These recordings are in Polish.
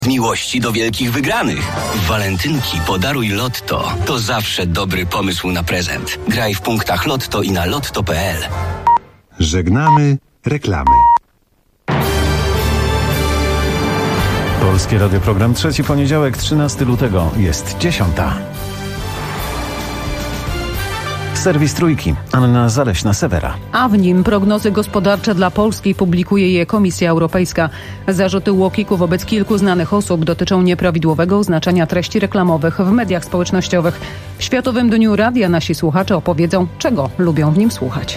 W miłości do wielkich wygranych. W walentynki podaruj Lotto. To zawsze dobry pomysł na prezent. Graj w punktach Lotto i na lotto.pl. Żegnamy reklamy. Polskie Radio, program trzeci, poniedziałek, 13 lutego, jest 10. Serwis Trójki, Anna Zaleśna-Sewera. A w nim prognozy gospodarcze dla Polski publikuje je Komisja Europejska. Zarzuty UOKiK-u wobec kilku znanych osób dotyczą nieprawidłowego oznaczania treści reklamowych w mediach społecznościowych. W Światowym Dniu Radia nasi słuchacze opowiedzą, czego lubią w nim słuchać.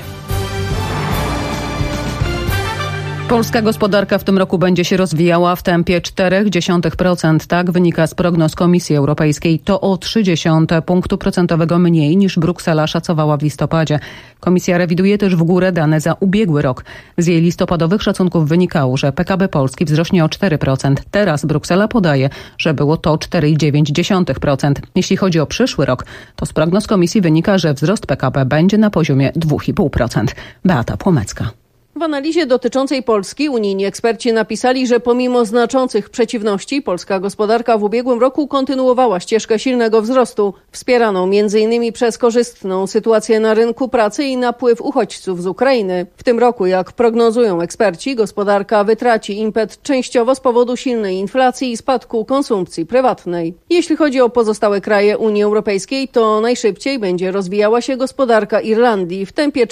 Polska gospodarka w tym roku będzie się rozwijała w tempie 0,4%. Tak wynika z prognoz Komisji Europejskiej. To o 0,3 punktu procentowego mniej niż Bruksela szacowała w listopadzie. Komisja rewiduje też w górę dane za ubiegły rok. Z jej listopadowych szacunków wynikało, że PKB Polski wzrośnie o 4%. Teraz Bruksela podaje, że było to 4,9%. Jeśli chodzi o przyszły rok, to z prognoz Komisji wynika, że wzrost PKB będzie na poziomie 2,5%. Beata Płomecka. W analizie dotyczącej Polski unijni eksperci napisali, że pomimo znaczących przeciwności polska gospodarka w ubiegłym roku kontynuowała ścieżkę silnego wzrostu, wspieraną m.in. przez korzystną sytuację na rynku pracy i napływ uchodźców z Ukrainy. W tym roku, jak prognozują eksperci, gospodarka wytraci impet częściowo z powodu silnej inflacji i spadku konsumpcji prywatnej. Jeśli chodzi o pozostałe kraje Unii Europejskiej, to najszybciej będzie rozwijała się gospodarka Irlandii w tempie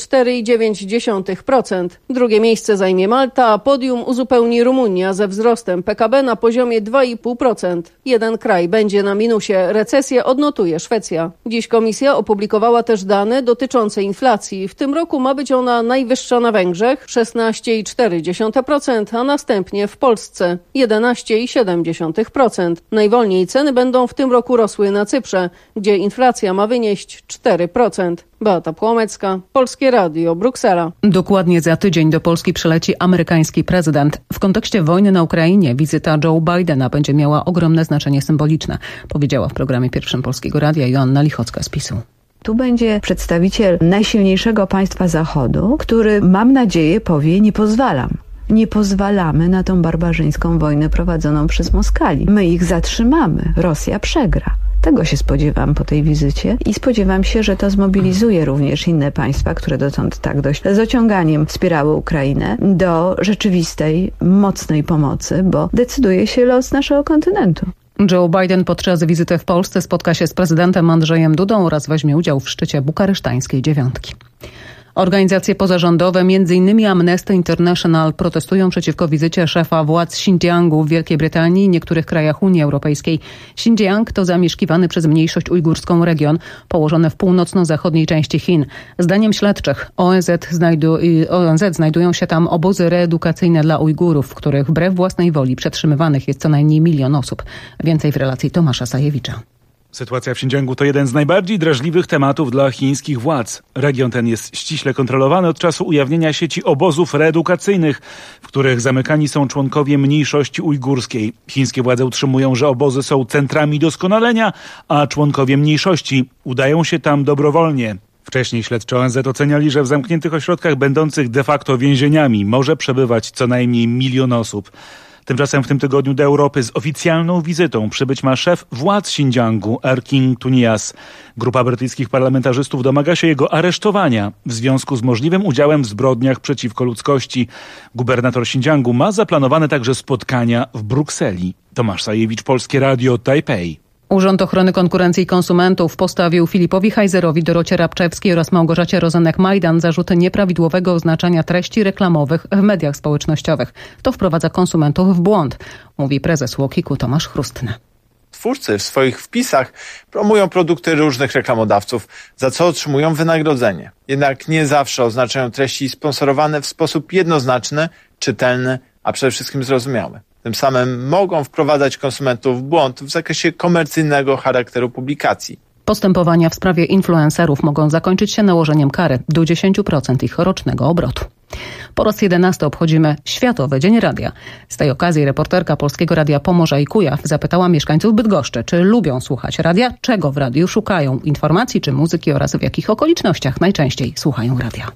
4,9%. Drugie miejsce zajmie Malta, a podium uzupełni Rumunia ze wzrostem PKB na poziomie 2,5%. Jeden kraj będzie na minusie, recesję odnotuje Szwecja. Dziś komisja opublikowała też dane dotyczące inflacji. W tym roku ma być ona najwyższa na Węgrzech 16,4%, a następnie w Polsce 11,7%. Najwolniej ceny będą w tym roku rosły na Cyprze, gdzie inflacja ma wynieść 4%. Beata Płomecka, Polskie Radio, Bruksela. Dokładnie za tydzień do Polski przyleci amerykański prezydent. W kontekście wojny na Ukrainie wizyta Joe Bidena będzie miała ogromne znaczenie symboliczne, powiedziała w programie pierwszym Polskiego Radia Joanna Lichocka z PiS-u. Tu będzie przedstawiciel najsilniejszego państwa Zachodu, który, mam nadzieję, powie: nie pozwalam. Nie pozwalamy na tą barbarzyńską wojnę prowadzoną przez Moskali. My ich zatrzymamy. Rosja przegra. Tego się spodziewam po tej wizycie i spodziewam się, że to zmobilizuje również inne państwa, które dotąd tak dość z ociąganiem wspierały Ukrainę, do rzeczywistej, mocnej pomocy, bo decyduje się los naszego kontynentu. Joe Biden podczas wizyty w Polsce spotka się z prezydentem Andrzejem Dudą oraz weźmie udział w szczycie bukaresztańskiej dziewiątki. Organizacje pozarządowe, m.in. Amnesty International, protestują przeciwko wizycie szefa władz Xinjiangu w Wielkiej Brytanii i niektórych krajach Unii Europejskiej. Xinjiang to zamieszkiwany przez mniejszość ujgurską region położony w północno-zachodniej części Chin. Zdaniem śledczych ONZ znajdują się tam obozy reedukacyjne dla Ujgurów, w których wbrew własnej woli przetrzymywanych jest co najmniej 1 milion osób. Więcej w relacji Tomasza Sajewicza. Sytuacja w Xinjiangu to jeden z najbardziej drażliwych tematów dla chińskich władz. Region ten jest ściśle kontrolowany od czasu ujawnienia sieci obozów reedukacyjnych, w których zamykani są członkowie mniejszości ujgurskiej. Chińskie władze utrzymują, że obozy są centrami doskonalenia, a członkowie mniejszości udają się tam dobrowolnie. Wcześniej śledczy ONZ oceniali, że w zamkniętych ośrodkach będących de facto więzieniami może przebywać co najmniej 1 milion osób. Tymczasem w tym tygodniu do Europy z oficjalną wizytą przybyć ma szef władz Xinjiangu, Erkin Tunias. Grupa brytyjskich parlamentarzystów domaga się jego aresztowania w związku z możliwym udziałem w zbrodniach przeciwko ludzkości. Gubernator Xinjiangu ma zaplanowane także spotkania w Brukseli. Tomasz Sajewicz, Polskie Radio, Tajpej. Urząd Ochrony Konkurencji i Konsumentów postawił Filipowi Hajzerowi, Dorocie Rabczewskiej oraz Małgorzacie Rozenek-Majdan zarzuty nieprawidłowego oznaczania treści reklamowych w mediach społecznościowych. To wprowadza konsumentów w błąd, mówi prezes UOKiK-u Tomasz Chrustny. Twórcy w swoich wpisach promują produkty różnych reklamodawców, za co otrzymują wynagrodzenie. Jednak nie zawsze oznaczają treści sponsorowane w sposób jednoznaczny, czytelny, a przede wszystkim zrozumiały. Tym samym mogą wprowadzać konsumentów w błąd w zakresie komercyjnego charakteru publikacji. Postępowania w sprawie influencerów mogą zakończyć się nałożeniem kary do 10% ich rocznego obrotu. Po raz 11 obchodzimy Światowy Dzień Radia. Z tej okazji reporterka Polskiego Radia Pomorza i Kujaw zapytała mieszkańców Bydgoszczy, czy lubią słuchać radia, czego w radiu szukają, informacji czy muzyki oraz w jakich okolicznościach najczęściej słuchają radia.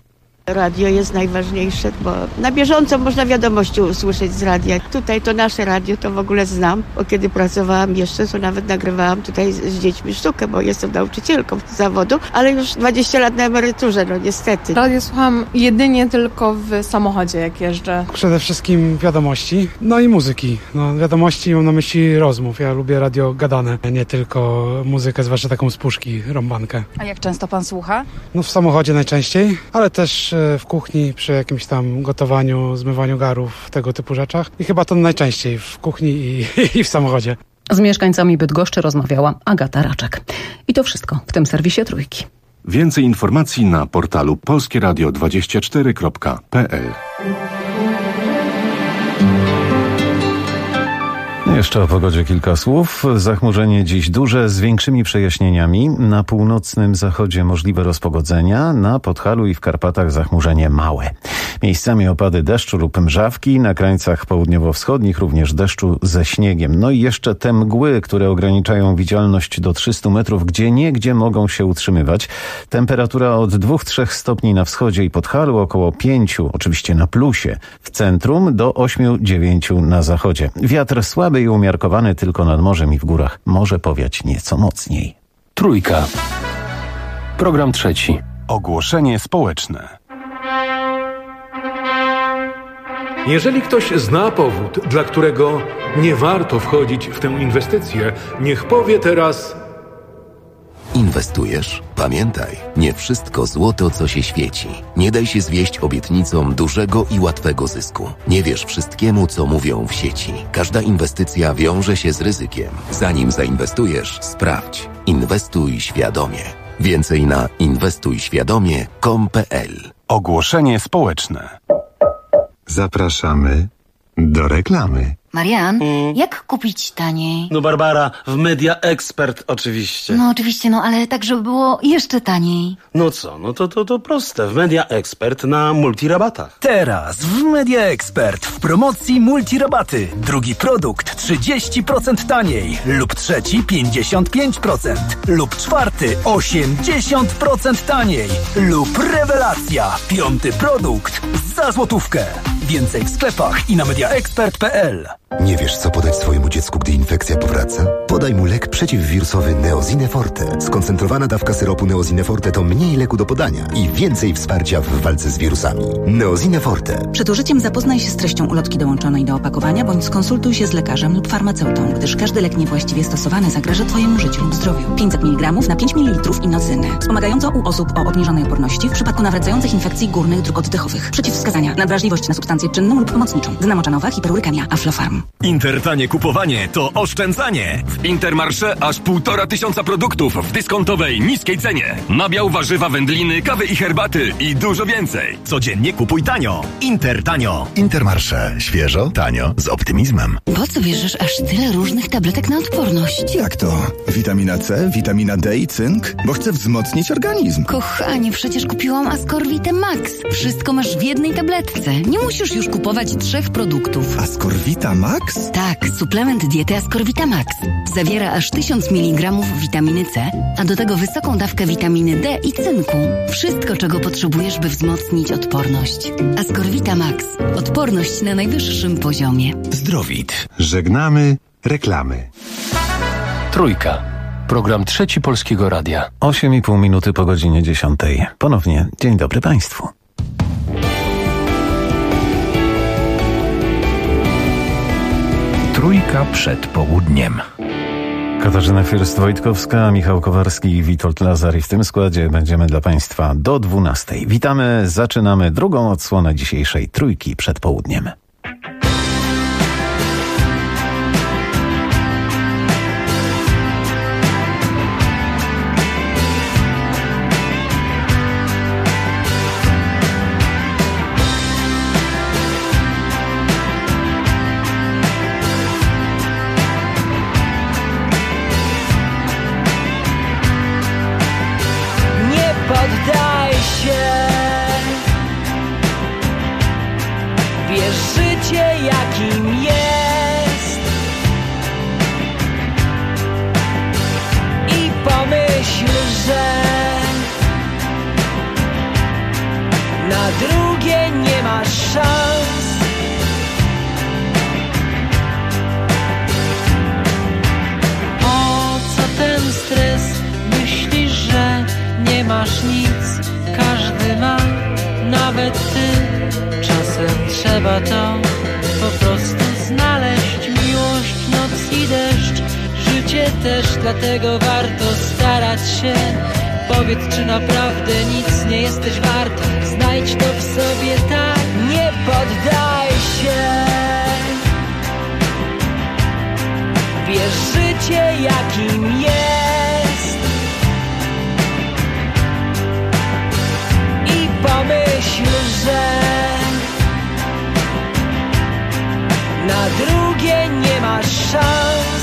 Radio jest najważniejsze, bo na bieżąco można wiadomości usłyszeć z radia. Tutaj to nasze radio to w ogóle znam, bo kiedy pracowałam jeszcze, to nawet nagrywałam tutaj z dziećmi sztukę, bo jestem nauczycielką z zawodu, ale już 20 lat na emeryturze, no niestety. Radio słucham jedynie tylko w samochodzie, jak jeżdżę. Przede wszystkim wiadomości, no i muzyki. No, wiadomości mam na myśli rozmów. Ja lubię radio gadane, nie tylko muzykę, zwłaszcza taką z puszki, rąbankę. A jak często pan słucha? No w samochodzie najczęściej, ale też w kuchni, przy jakimś tam gotowaniu, zmywaniu garów, tego typu rzeczach. I chyba to najczęściej w kuchni i w samochodzie. Z mieszkańcami Bydgoszczy rozmawiała Agata Raczek. I to wszystko w tym serwisie Trójki. Więcej informacji na portalu polskieradio24.pl. Jeszcze o pogodzie kilka słów. Zachmurzenie dziś duże z większymi przejaśnieniami. Na północnym zachodzie możliwe rozpogodzenia, na Podhalu i w Karpatach zachmurzenie małe. Miejscami opady deszczu lub mrzawki, na krańcach południowo-wschodnich również deszczu ze śniegiem. No i jeszcze te mgły, które ograniczają widzialność do 300 metrów, gdzieniegdzie mogą się utrzymywać. Temperatura od 2-3 stopni na wschodzie i Podhalu, około 5, oczywiście na plusie. W centrum do 8-9 na zachodzie. Wiatr słaby i umiarkowany tylko nad morzem i w górach. Może powiać nieco mocniej. Trójka. Program trzeci. Ogłoszenie społeczne. Jeżeli ktoś zna powód, dla którego nie warto wchodzić w tę inwestycję, niech powie teraz: Inwestujesz? Pamiętaj, nie wszystko złoto, co się świeci. Nie daj się zwieść obietnicom dużego i łatwego zysku. Nie wierz wszystkiemu, co mówią w sieci. Każda inwestycja wiąże się z ryzykiem. Zanim zainwestujesz, sprawdź. Inwestuj świadomie. Więcej na inwestujświadomie.com.pl. Ogłoszenie społeczne. Zapraszamy do reklamy. Marian, jak kupić taniej? No Barbara, w Media Expert oczywiście. No oczywiście, ale tak, żeby było jeszcze taniej. No co, no to proste. W Media Expert na multirabatach. Teraz w Media Expert w promocji multirabaty. Drugi produkt 30% taniej lub trzeci 55% lub czwarty 80% taniej lub rewelacja. Piąty produkt za złotówkę. Więcej w sklepach i na mediaexpert.pl. Nie wiesz, co podać swojemu dziecku, gdy infekcja powraca? Podaj mu lek przeciwwirusowy Neozine Forte. Skoncentrowana dawka syropu Neozine Forte to mniej leku do podania i więcej wsparcia w walce z wirusami. Neozine Forte. Przed użyciem zapoznaj się z treścią ulotki dołączonej do opakowania, bądź skonsultuj się z lekarzem lub farmaceutą, gdyż każdy lek niewłaściwie stosowany zagraża Twojemu życiu lub zdrowiu. 500 mg na 5 ml inocyny. Wspomagająco u osób o obniżonej oporności w przypadku nawracających infekcji górnych dróg oddechowych. Przeciwwskazania: nadwrażliwość na substancję czynną lub pomocniczą. Dynamocza hiperurykemia, Aflofarm. Intertanie kupowanie to oszczędzanie. W Intermarché aż 1500 produktów w dyskontowej, niskiej cenie. Nabiał, warzywa, wędliny, kawy i herbaty i dużo więcej. Codziennie kupuj tanio. Intertanio. Intermarché. Świeżo, tanio, z optymizmem. Po co bierzesz aż tyle różnych tabletek na odporność? Jak to? Witamina C, witamina D i cynk? Bo chcę wzmocnić organizm. Kochanie, przecież kupiłam Ascorvite Max. Wszystko masz w jednej tabletce. Nie musisz już kupować 3 produktów. Ascorvita Max? Tak, suplement diety Ascorvita Max. Zawiera aż 1000 mg witaminy C, a do tego wysoką dawkę witaminy D i cynku. Wszystko, czego potrzebujesz, by wzmocnić odporność. Ascorvita Max. Odporność na najwyższym poziomie. Zdrowit. Żegnamy reklamy. Trójka. Program trzeci Polskiego Radia. 8,5 minuty po godzinie 10. Ponownie dzień dobry Państwu. Trójka przed południem. Katarzyna Fürst-Wojtkowska, Michał Kowarski i Witold Lazar. I w tym składzie będziemy dla Państwa do 12. Witamy, zaczynamy drugą odsłonę dzisiejszej Trójki przed południem. Poddaj się, wierz, nawet ty. Czasem trzeba to po prostu znaleźć. Miłość, noc i deszcz, życie też, dlatego warto starać się. Powiedz, czy naprawdę nic nie jesteś warta. Znajdź to w sobie, tak, nie poddaj się. Bierz życie jakim jest i pomyśl, że na drugie nie masz szans.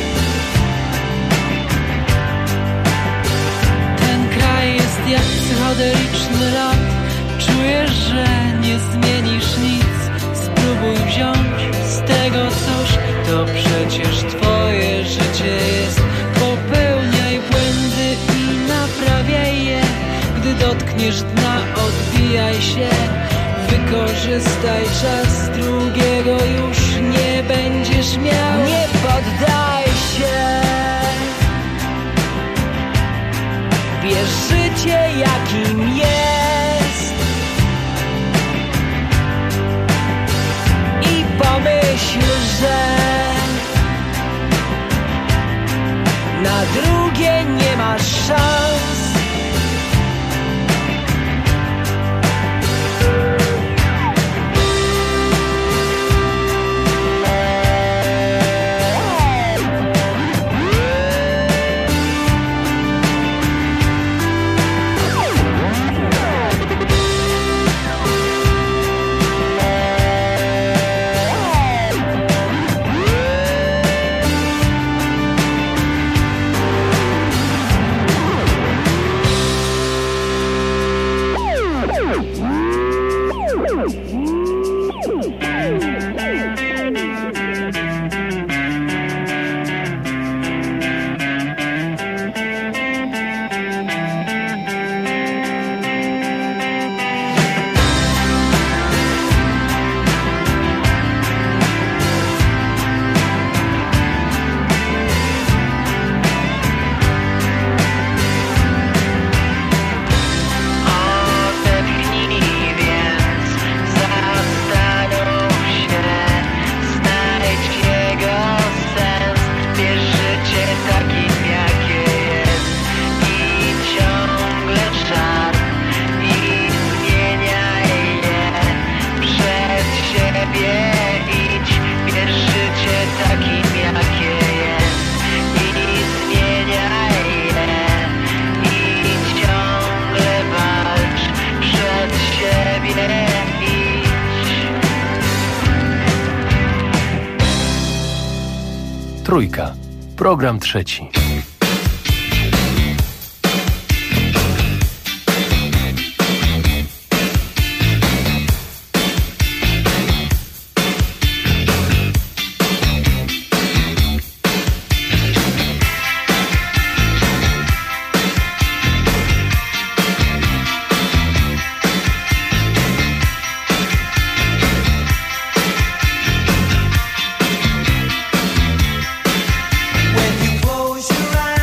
Ten kraj jest jak psychodeliczny lat. Czujesz, że nie zmienisz nic. Spróbuj wziąć z tego coś, to przecież twoje życie jest. Popełniaj błędy i naprawiaj je. Gdy dotkniesz dna, odbijaj się. Wykorzystaj czas, drugiego już nie będziesz miał. Nie poddaj się. Bierz życie jakim jest i pomyśl, że na drugie nie masz szans. Trójka. Program trzeci. When you close your eyes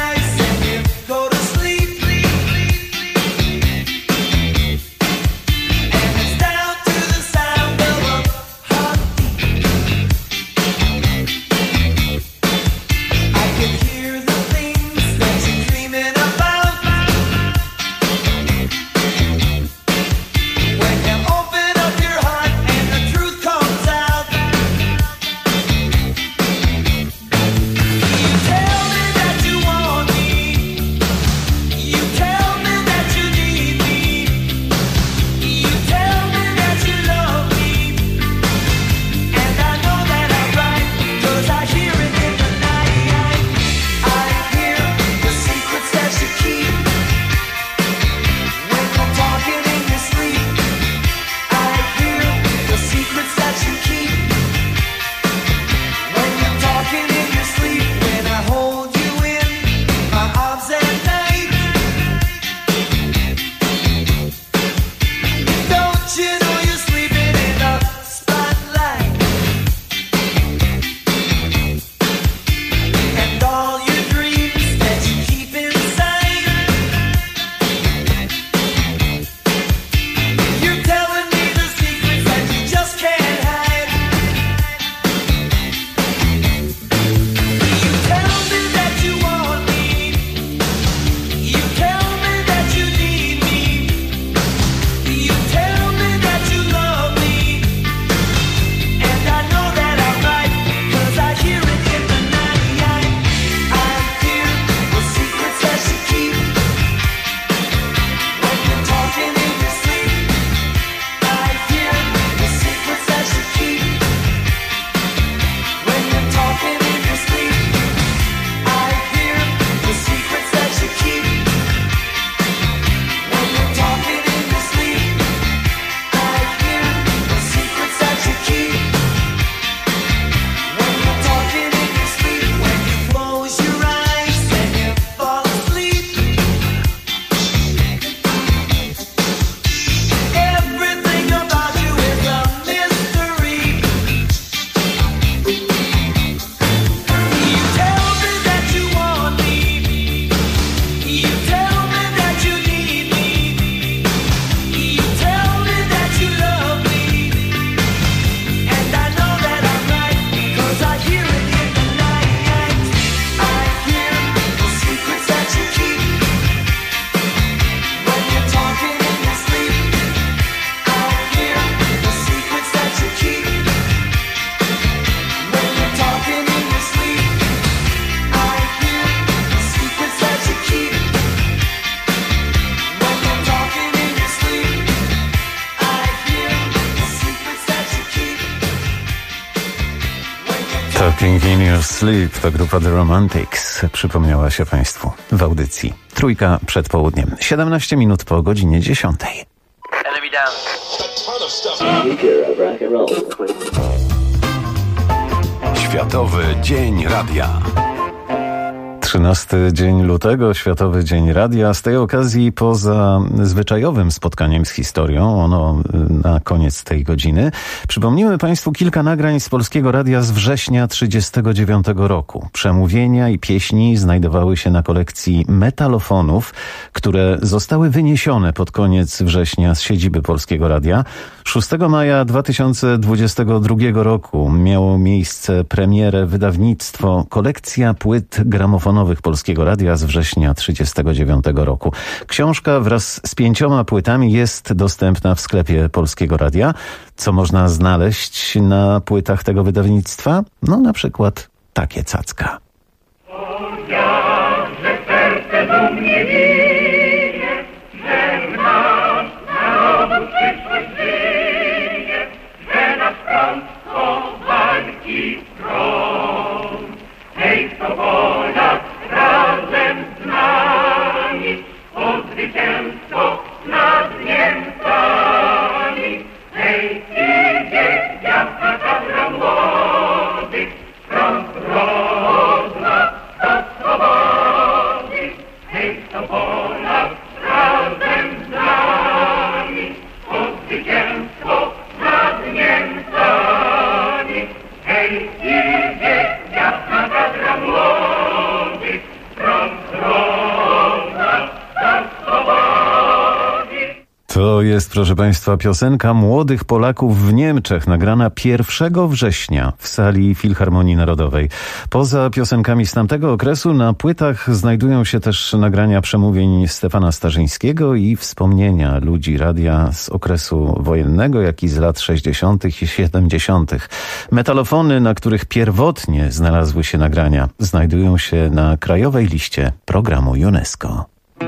Your Sleep to grupa The Romantics. Przypomniała się Państwu w audycji. Trójka przed południem. 17 minut po godzinie 10. Światowy Dzień Radia. 13 dzień lutego, Światowy Dzień Radia. Z tej okazji, poza zwyczajowym spotkaniem z historią, ono na koniec tej godziny, przypomnimy Państwu kilka nagrań z Polskiego Radia z września 1939 roku. Przemówienia i pieśni znajdowały się na kolekcji metalofonów, które zostały wyniesione pod koniec września z siedziby Polskiego Radia. 6 maja 2022 roku miało miejsce premierę wydawnictwo Kolekcja Płyt Gramofonowych Polskiego Radia z września 1939 roku. Książka wraz z 5 płytami jest dostępna w sklepie Polskiego Radia. Co można znaleźć na płytach tego wydawnictwa? No na przykład takie cacka. To jest, proszę Państwa, piosenka młodych Polaków w Niemczech, nagrana 1 września w sali Filharmonii Narodowej. Poza piosenkami z tamtego okresu na płytach znajdują się też nagrania przemówień Stefana Starzyńskiego i wspomnienia ludzi radia z okresu wojennego, jak i z lat 60. i 70. Metalofony, na których pierwotnie znalazły się nagrania, znajdują się na krajowej liście programu UNESCO.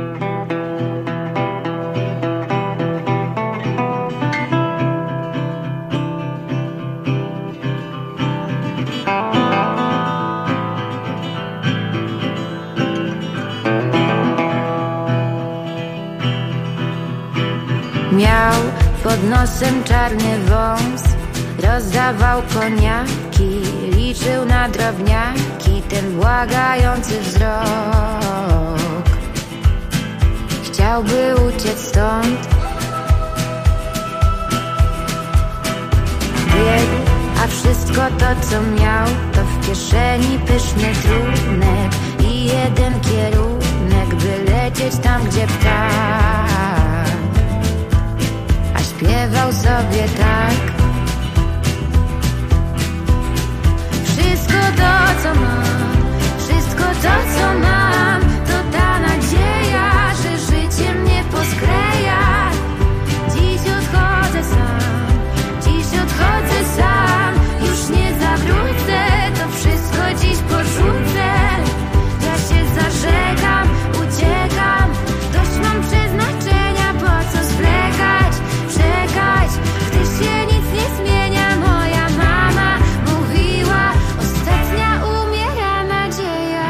Miał pod nosem czarny wąs, rozdawał koniaki, liczył na drobniaki ten błagający wzrok. Chciałby uciec stąd, biegł, a wszystko to co miał to w kieszeni pyszny trunek i jeden kierunek, by lecieć tam gdzie ptak. Śpiewał sobie tak: wszystko to co mam, wszystko to co mam, to ta nadzieja, że życie mnie poskleja. Dziś odchodzę sam, dziś odchodzę sam, już nie zawrócę, to wszystko dziś porzucę. Ja się zażegam, uciekam, dość mam przeznaczenia, po co zwlekać, gdy się nic nie zmienia. Moja mama mówiła, ostatnia umiera nadzieja.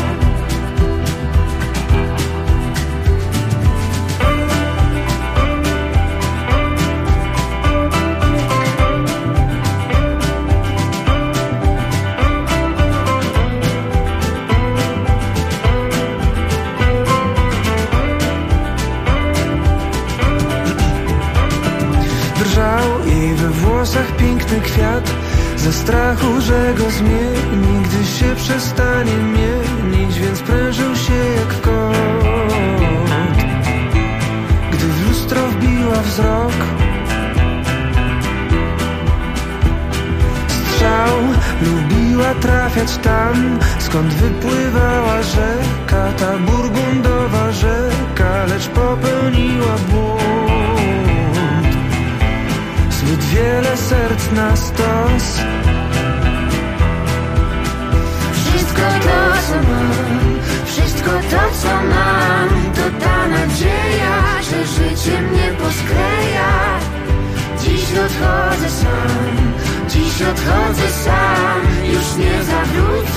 Jej we włosach piękny kwiat, ze strachu, że go zmieni, gdy się przestanie mienić, więc prężył się jak kot. Gdy w lustro wbiła wzrok, strzał lubiła trafiać tam, skąd wypływała rzeka, ta burgundowa rzeka, lecz popełniła błąd. Zbyt wiele serc na stos. Wszystko to co mam, wszystko to co mam, to ta nadzieja, że życie mnie poskleja. Dziś odchodzę sam, dziś odchodzę sam, już nie zawrócę.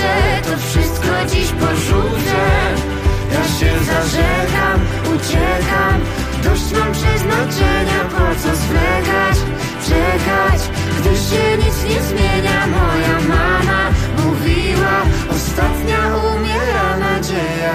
rzucę. Ja się zażegam, uciekam. Dość mam przeznaczenia, po co zwlekać, czekać, gdy się nic nie zmienia. Moja mama mówiła, ostatnia umiera nadzieja.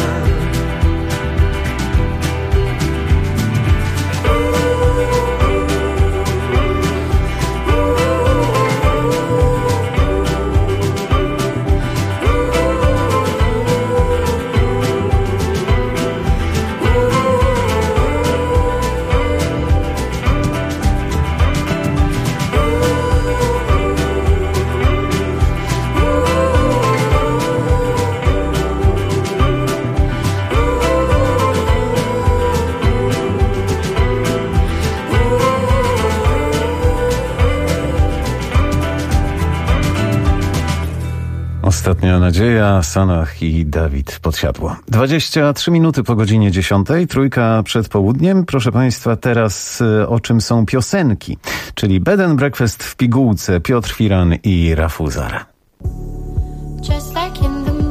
Ostatnia nadzieja, Sanach i Dawid Podsiadło. 23 minuty po godzinie 10, trójka przed południem. Proszę Państwa, teraz o czym są piosenki, czyli Bed and Breakfast w pigułce, Piotr Firan i Rafuzar. Just like in the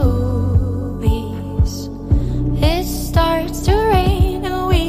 movies, it starts to rain and we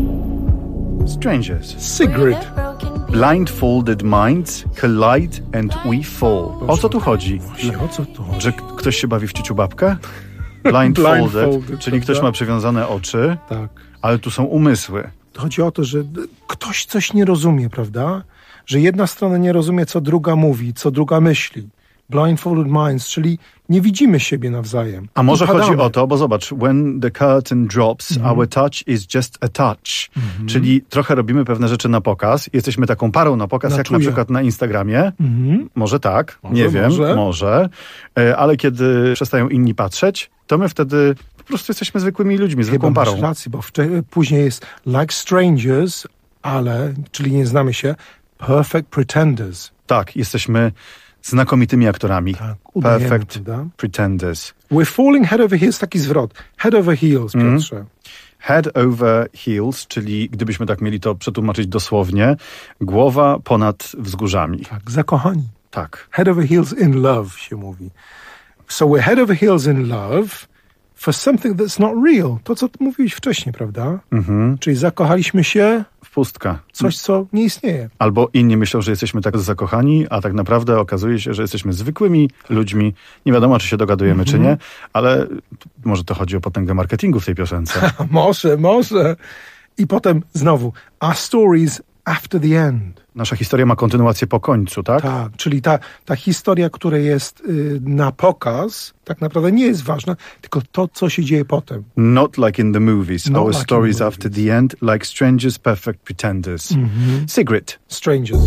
Strangers, Sigrid. Blindfolded minds collide and we fall. O co tu chodzi? O co tu chodzi? Że ktoś się bawi w ciuciu babkę? Blindfolded, czyli ktoś ma przywiązane oczy, tak. Ale tu są umysły. Chodzi o to, że ktoś coś nie rozumie, prawda? Że jedna strona nie rozumie, co druga mówi, co druga myśli. Blindfolded minds, czyli nie widzimy siebie nawzajem. A może chodzi o to, bo zobacz, when the curtain drops, our touch is just a touch. Czyli trochę robimy pewne rzeczy na pokaz. Jesteśmy taką parą na pokaz, jak na przykład na Instagramie. Może tak, nie wiem, może. Ale kiedy przestają inni patrzeć, to my wtedy po prostu jesteśmy zwykłymi ludźmi, zwykłą parą. Masz rację, bo później jest like strangers, ale, czyli nie znamy się, perfect pretenders. Tak, jesteśmy znakomitymi aktorami. Tak, udajemy, perfect prawda? pretenders. We're falling head over heels, taki zwrot. Head over heels, Piotrze. Head over heels, czyli gdybyśmy tak mieli to przetłumaczyć dosłownie, głowa ponad wzgórzami. Tak, zakochani. Tak. Head over heels in love się mówi. So we're head over heels in love for something that's not real. To, co mówiłeś wcześniej, prawda? Czyli zakochaliśmy się w pustkę. Coś, co nie istnieje. Albo inni myślą, że jesteśmy tak zakochani, a tak naprawdę okazuje się, że jesteśmy zwykłymi ludźmi. Nie wiadomo, czy się dogadujemy, czy nie, ale może to chodzi o potęgę marketingu w tej piosence. Może. I potem znowu, our stories after the end. Nasza historia ma kontynuację po końcu, tak? Tak, czyli ta historia, która jest na pokaz, tak naprawdę nie jest ważna, tylko to, co się dzieje potem. Not like in the movies. Our stories after the end, like strangers, perfect pretenders. Sigrid. Strangers.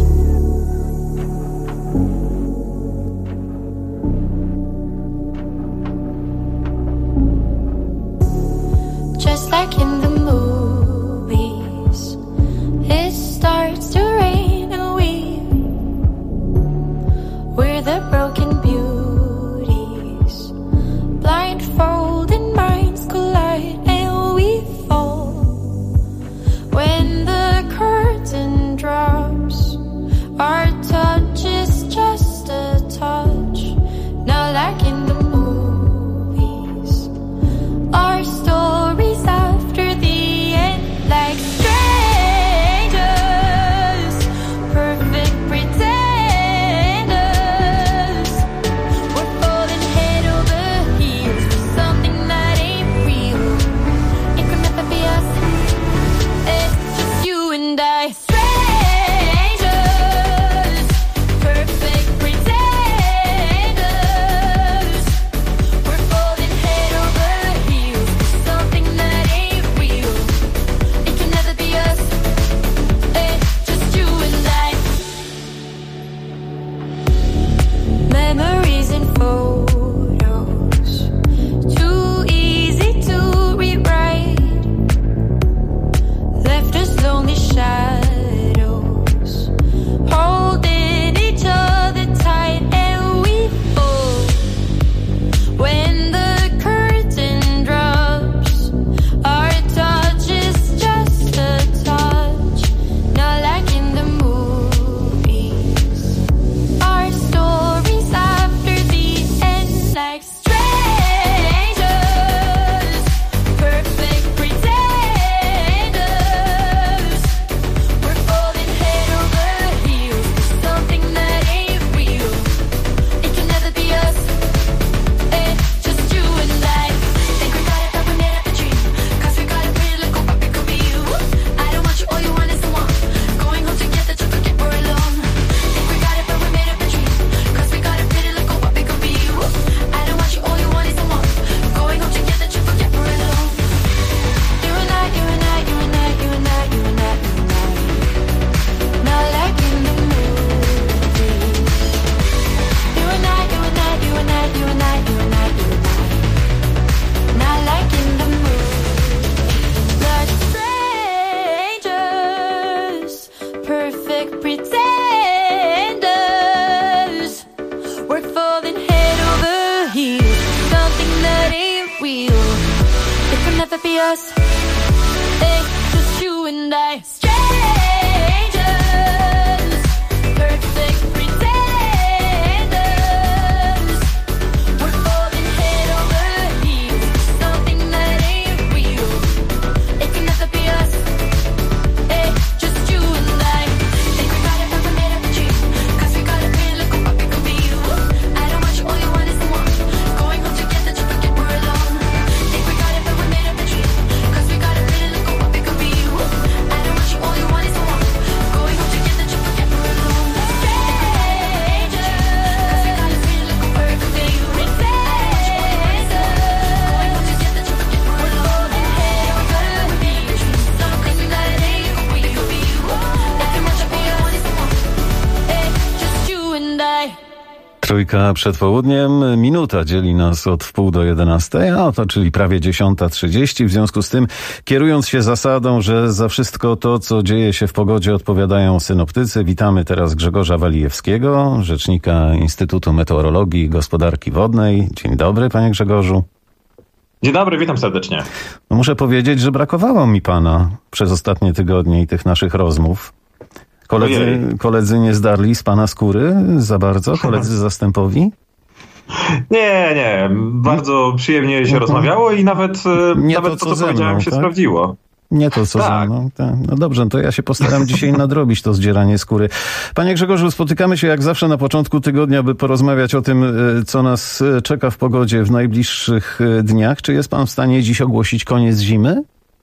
just like in the movies, it starts to rain and we're the broken beauties, blindfolded minds collide and we fall. When the curtain drops, we, it could never be us. Hey, just you and I. Strangers, perfect pretenders. We're falling head over heels, something that ain't real. It could never be us. Hey, just you and I. Think we got it, but we made up a dream. 'Cause we got it, really look what we could be. I don't want you, all you want is the one. Going home together to forget we're alone. Think we got it, but we made up a dream. 'Cause we got it, really look what we could be. I don't want you, all you want is the one. Going home together to forget we're alone. Strangers, 'cause we got it, really look what we could be. Pretenders, going home together to forget we're alone. Hey, we got it, we made a dream. Something that ain't we could be. I don't want you, all you want is the one. Hey, just you and I. Trójka przed południem, minuta dzieli nas od 10:30, a to czyli prawie 10:30. W związku z tym, kierując się zasadą, że za wszystko to, co dzieje się w pogodzie, odpowiadają synoptycy, witamy teraz Grzegorza Walijewskiego, rzecznika Instytutu Meteorologii i Gospodarki Wodnej. Dzień dobry, panie Grzegorzu. Dzień dobry, witam serdecznie. No muszę powiedzieć, że brakowało mi pana przez ostatnie tygodnie i tych naszych rozmów. Koledzy nie zdarli z pana skóry za bardzo? Koledzy zastępowi? Nie. Bardzo przyjemnie się rozmawiało i nawet to, co powiedziałem, się sprawdziło. Nie to, co ze mną. Tak. No dobrze, to ja się postaram dzisiaj nadrobić to zdzieranie skóry. Panie Grzegorzu, spotykamy się jak zawsze na początku tygodnia, by porozmawiać o tym, co nas czeka w pogodzie w najbliższych dniach. Czy jest pan w stanie dziś ogłosić koniec zimy?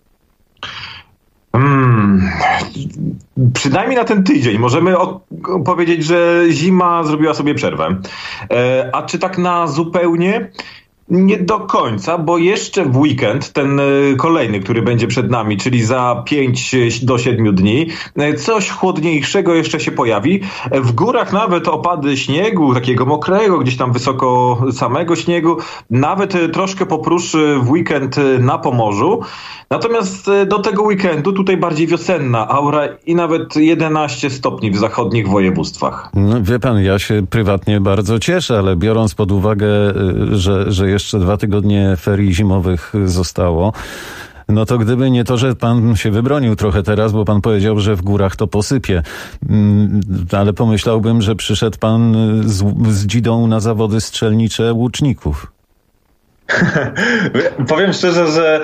Przynajmniej na ten tydzień. Możemy powiedzieć, że zima zrobiła sobie przerwę. A czy tak na zupełnie? Nie do końca, bo jeszcze w weekend, ten kolejny, który będzie przed nami, czyli za 5 do 7 dni, coś chłodniejszego jeszcze się pojawi. W górach nawet opady śniegu, takiego mokrego, gdzieś tam wysoko samego śniegu, nawet troszkę popruszy w weekend na Pomorzu. Natomiast do tego weekendu tutaj bardziej wiosenna aura i nawet 11 stopni w zachodnich województwach. No, wie pan, ja się prywatnie bardzo cieszę, ale biorąc pod uwagę, że jeszcze 2 tygodnie ferii zimowych zostało, no to gdyby nie to, że pan się wybronił trochę teraz, bo pan powiedział, że w górach to posypie, ale pomyślałbym, że przyszedł pan z dzidą na zawody strzelnicze łuczników. Powiem szczerze, że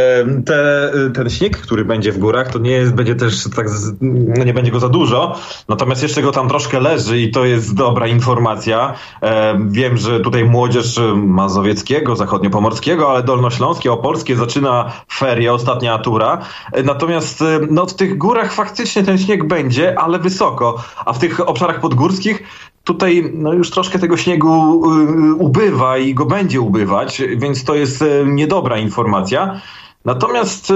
ten śnieg, który będzie w górach, to będzie też tak, nie będzie go za dużo, natomiast jeszcze go tam troszkę leży i to jest dobra informacja. Wiem, że tutaj młodzież mazowieckiego, zachodniopomorskiego, ale dolnośląskie, opolskie zaczyna ferie, ostatnia tura. Natomiast w tych górach faktycznie ten śnieg będzie, ale wysoko, a w tych obszarach podgórskich tutaj już troszkę tego śniegu ubywa i go będzie ubywać, więc to jest niedobra informacja. Natomiast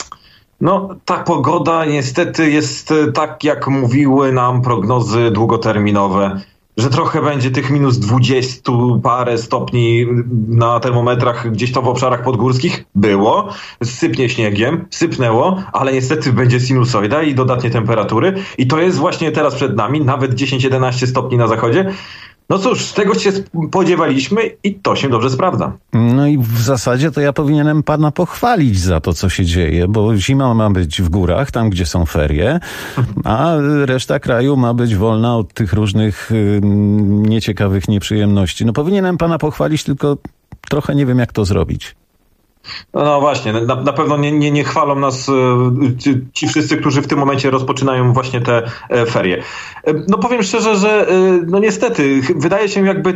ta pogoda niestety jest tak, jak mówiły nam prognozy długoterminowe, że trochę będzie tych minus 20 parę stopni na termometrach gdzieś to w obszarach podgórskich było. Sypnie śniegiem, sypnęło, ale niestety będzie sinusoida i dodatnie temperatury. I to jest właśnie teraz przed nami, nawet 10-11 stopni na zachodzie. No cóż, tego się spodziewaliśmy i to się dobrze sprawdza. No i w zasadzie to ja powinienem pana pochwalić za to, co się dzieje, bo zima ma być w górach, tam gdzie są ferie, a reszta kraju ma być wolna od tych różnych nieciekawych nieprzyjemności. No powinienem pana pochwalić, tylko trochę nie wiem, jak to zrobić. No właśnie, na pewno nie chwalą nas ci wszyscy, którzy w tym momencie rozpoczynają właśnie te ferie. No powiem szczerze, że niestety wydaje się, jakby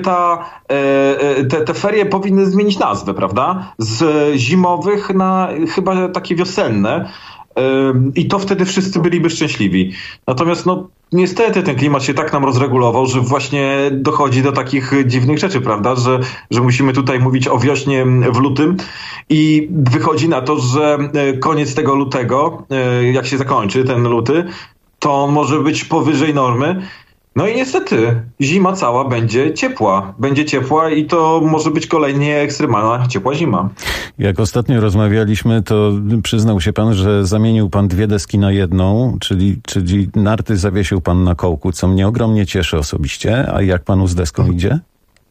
te ferie powinny zmienić nazwę, prawda? Z zimowych na chyba takie wiosenne. I to wtedy wszyscy byliby szczęśliwi. Natomiast niestety ten klimat się tak nam rozregulował, że właśnie dochodzi do takich dziwnych rzeczy, prawda? Że musimy tutaj mówić o wiośnie w lutym i wychodzi na to, że koniec tego lutego, jak się zakończy ten luty, to on może być powyżej normy. No i niestety zima cała będzie ciepła. Będzie ciepła i to może być kolejnie ekstremalna ciepła zima. Jak ostatnio rozmawialiśmy, to przyznał się pan, że zamienił pan 2 deski na jedną, czyli narty zawiesił pan na kołku, co mnie ogromnie cieszy osobiście. A jak panu z deską idzie?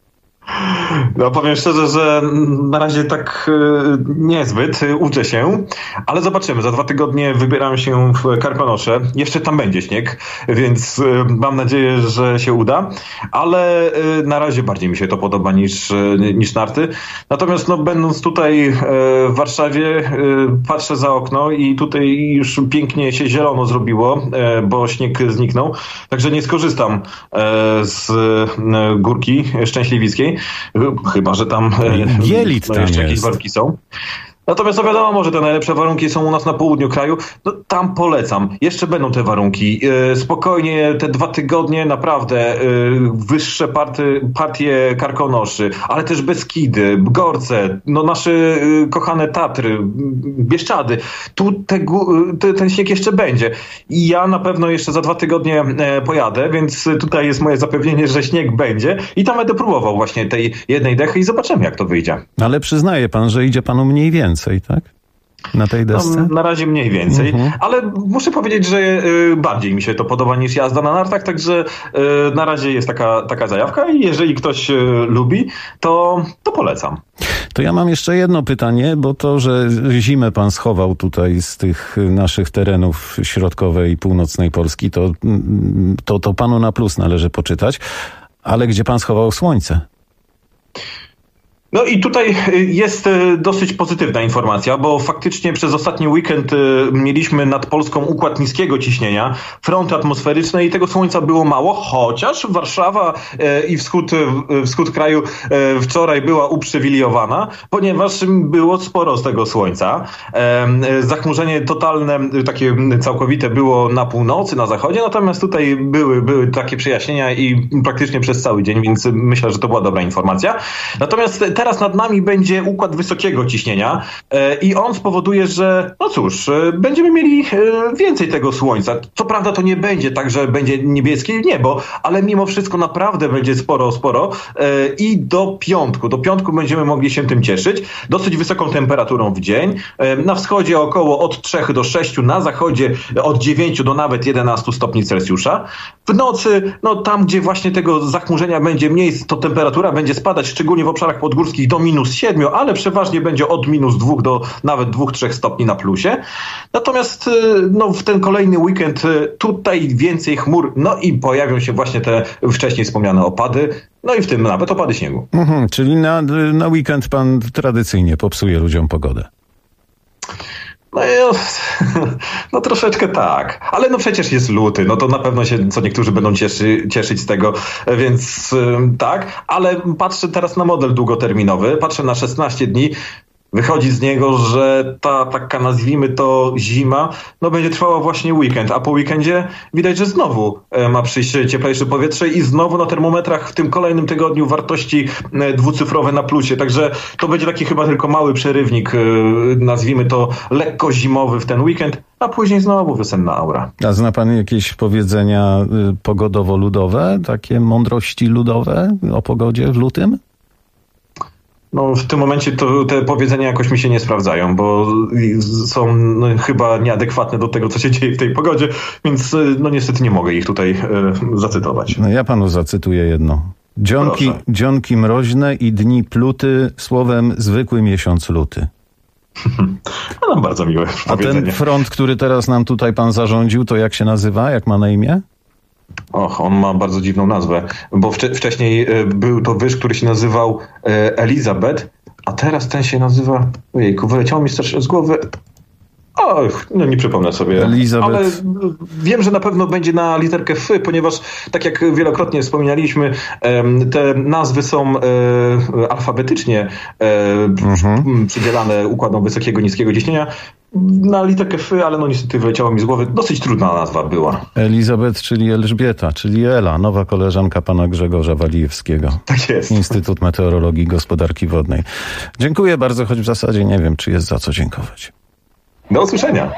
No powiem szczerze, że na razie tak niezbyt, uczę się, ale zobaczymy. Za 2 tygodnie wybieram się w Karkonosze. Jeszcze tam będzie śnieg, więc mam nadzieję, że się uda, ale na razie bardziej mi się to podoba niż narty. Natomiast no, będąc tutaj w Warszawie, patrzę za okno i tutaj już pięknie się zielono zrobiło, bo śnieg zniknął, także nie skorzystam z Górki Szczęśliwickiej. Chyba że tam Bielit tam jeszcze jest. jakieś warunki są. Natomiast no wiadomo, że te najlepsze warunki są u nas na południu kraju. No, tam polecam. Jeszcze będą te warunki. Spokojnie te 2 tygodnie, naprawdę wyższe partie Karkonoszy, ale też Beskidy, Gorce, no nasze kochane Tatry, Bieszczady. Tu ten śnieg jeszcze będzie. I ja na pewno jeszcze za 2 tygodnie pojadę, więc tutaj jest moje zapewnienie, że śnieg będzie i tam będę próbował właśnie tej jednej dechy i zobaczymy, jak to wyjdzie. Ale przyznaje pan, że idzie panu mniej więcej, tak? Na tej desce? No, na razie mniej więcej, ale muszę powiedzieć, że bardziej mi się to podoba niż jazda na nartach, także na razie jest taka zajawka i jeżeli ktoś lubi, to polecam. To ja mam jeszcze jedno pytanie, bo to, że zimę pan schował tutaj z tych naszych terenów środkowej i północnej Polski, to panu na plus należy poczytać, ale gdzie pan schował słońce? No i tutaj jest dosyć pozytywna informacja, bo faktycznie przez ostatni weekend mieliśmy nad Polską układ niskiego ciśnienia, fronty atmosferyczne i tego słońca było mało, chociaż Warszawa i wschód kraju wczoraj była uprzywilejowana, ponieważ było sporo z tego słońca. Zachmurzenie totalne, takie całkowite było na północy, na zachodzie, natomiast tutaj były takie przejaśnienia i praktycznie przez cały dzień, więc myślę, że to była dobra informacja. Natomiast teraz nad nami będzie układ wysokiego ciśnienia i on spowoduje, że no cóż, będziemy mieli więcej tego słońca. Co prawda to nie będzie tak, że będzie niebieskie niebo, ale mimo wszystko naprawdę będzie sporo i do piątku będziemy mogli się tym cieszyć. Dosyć wysoką temperaturą w dzień. Na wschodzie około od 3 do 6, na zachodzie od 9 do nawet 11 stopni Celsjusza. W nocy, no tam gdzie właśnie tego zachmurzenia będzie mniej, to temperatura będzie spadać, szczególnie w obszarach podgórskich do -7, ale przeważnie będzie od -2 do nawet 2-3 stopni na plusie. Natomiast no, w ten kolejny weekend tutaj więcej chmur, no i pojawią się właśnie te wcześniej wspomniane opady, no i w tym nawet opady śniegu. Czyli na weekend pan tradycyjnie popsuje ludziom pogodę. No troszeczkę tak, ale no przecież jest luty, no to na pewno się co niektórzy będą cieszyć z tego, więc tak, ale patrzę teraz na model długoterminowy, patrzę na 16 dni, wychodzi z niego, że ta taka nazwijmy to zima, no będzie trwała właśnie weekend, a po weekendzie widać, że znowu ma przyjść cieplejsze powietrze i znowu na termometrach w tym kolejnym tygodniu wartości dwucyfrowe na plusie, także to będzie taki chyba tylko mały przerywnik, nazwijmy to lekko zimowy w ten weekend, a później znowu wiosenna aura. A zna pan jakieś powiedzenia pogodowo-ludowe, takie mądrości ludowe o pogodzie w lutym? No w tym momencie to te powiedzenia jakoś mi się nie sprawdzają, bo są chyba nieadekwatne do tego, co się dzieje w tej pogodzie, więc no niestety nie mogę ich tutaj zacytować. No ja panu zacytuję jedno. Dzionki mroźne i dni pluty, słowem zwykły miesiąc luty. No bardzo miłe powiedzenie. A ten front, który teraz nam tutaj pan zarządził, to jak się nazywa? Jak ma na imię? On ma bardzo dziwną nazwę, bo wcześniej był to wyż, który się nazywał Elizabeth, a teraz ten się nazywa... Ojejku, wyleciało mi z głowy... no nie przypomnę sobie, Elizabeth. Ale wiem, że na pewno będzie na literkę F, ponieważ tak jak wielokrotnie wspominaliśmy, te nazwy są alfabetycznie przydzielane układom wysokiego, niskiego ciśnienia. Na literkę F, ale no niestety wyleciało mi z głowy. Dosyć trudna nazwa była. Elizabeth, czyli Elżbieta, czyli Ela, nowa koleżanka pana Grzegorza Walijewskiego. Tak jest. Instytut Meteorologii i Gospodarki Wodnej. Dziękuję bardzo, choć w zasadzie nie wiem, czy jest za co dziękować. Do usłyszenia.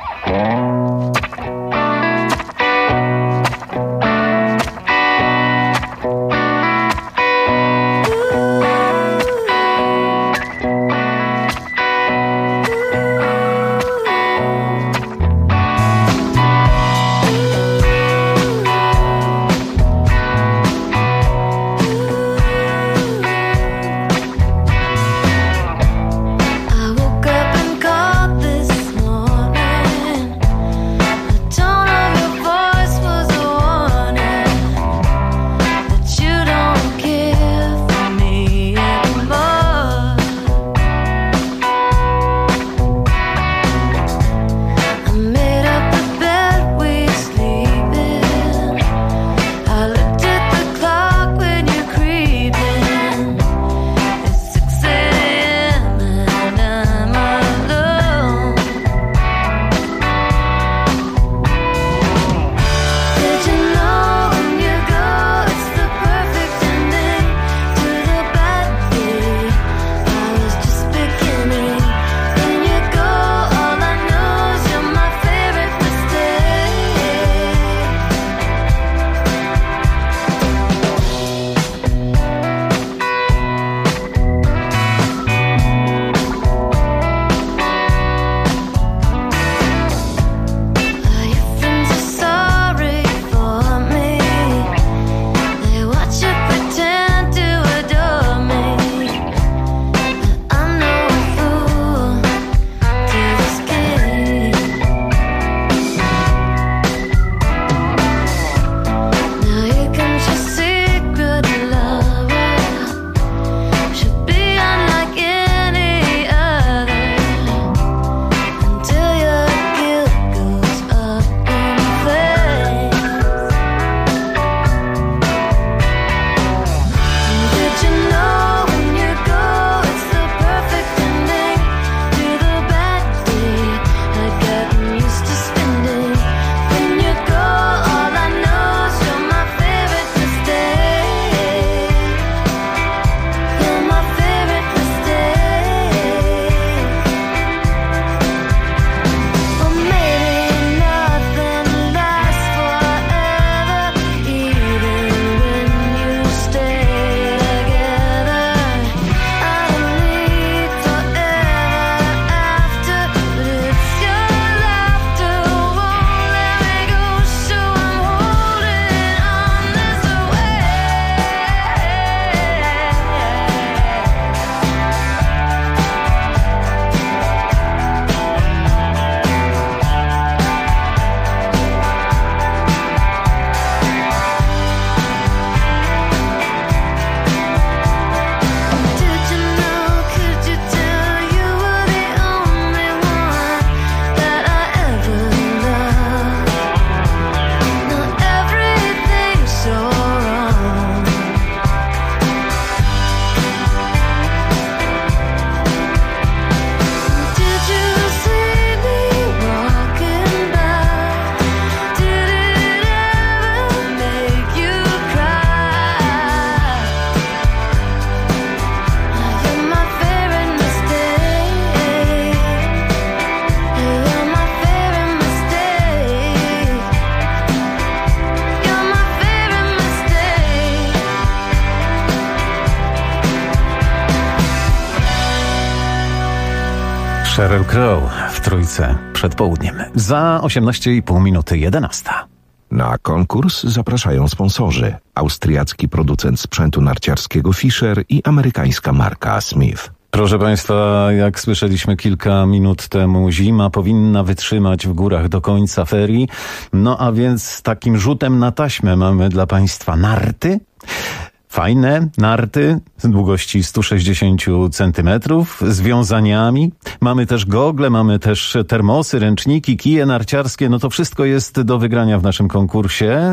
Sheryl Crow w Trójce przed południem. Za 18,5 minuty 11. Na konkurs zapraszają sponsorzy. Austriacki producent sprzętu narciarskiego Fischer i amerykańska marka Smith. Proszę Państwa, jak słyszeliśmy kilka minut temu, zima powinna wytrzymać w górach do końca ferii. No a więc takim rzutem na taśmę mamy dla Państwa narty. Fajne narty z długości 160 cm z wiązaniami. Mamy też gogle, mamy też termosy, ręczniki, kije narciarskie. No to wszystko jest do wygrania w naszym konkursie.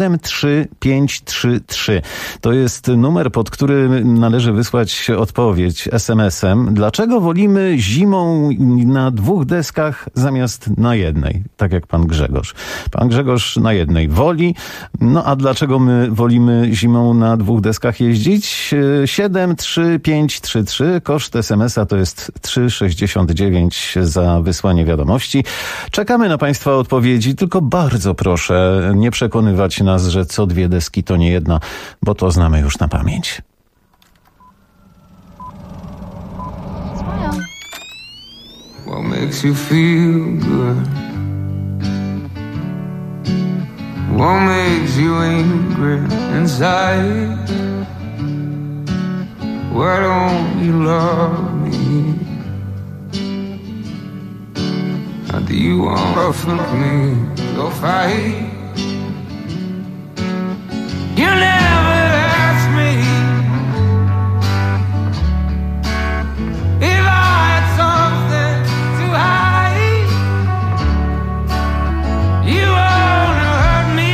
73533. To jest numer, pod który należy wysłać odpowiedź SMS-em. Dlaczego wolimy zimą na 2 deskach zamiast na jednej? Tak jak pan Grzegorz. Pan Grzegorz na jednej woli. No a dlaczego my wolimy zimą na 2 deskach jeździć? 73533. Koszt SMS-a to jest 3,69 za wysłanie wiadomości. Czekamy na Państwa odpowiedzi, tylko bardzo proszę nie przekonywać nas, że co 2 deski to nie jedna, bo to znamy już na pamięć. What makes you feel good? What makes you angry inside? Why don't you love me? How do you want to fuck me? Go fight. You never asked me if I had something to hide. You wanna hurt me?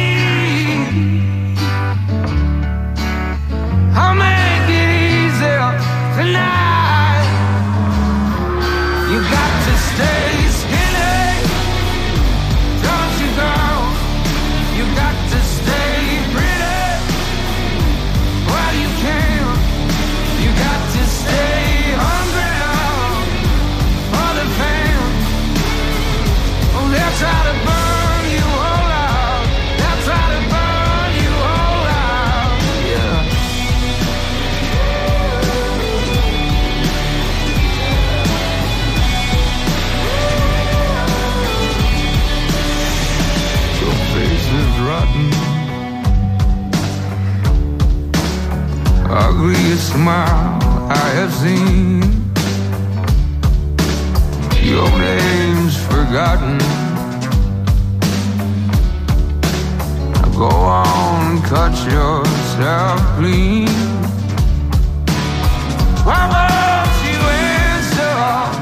I'll make it easier tonight. You got to stay skinny, don't you, girl? You got to stay pretty while you can. You got to stay hungry for the pain. Oh, they'll try to burn you all out. They'll try to burn you all out. Yeah. Your face is rotten. Ugliest smile I have seen. Your name's forgotten. Now go on, cut yourself clean. Why won't you answer?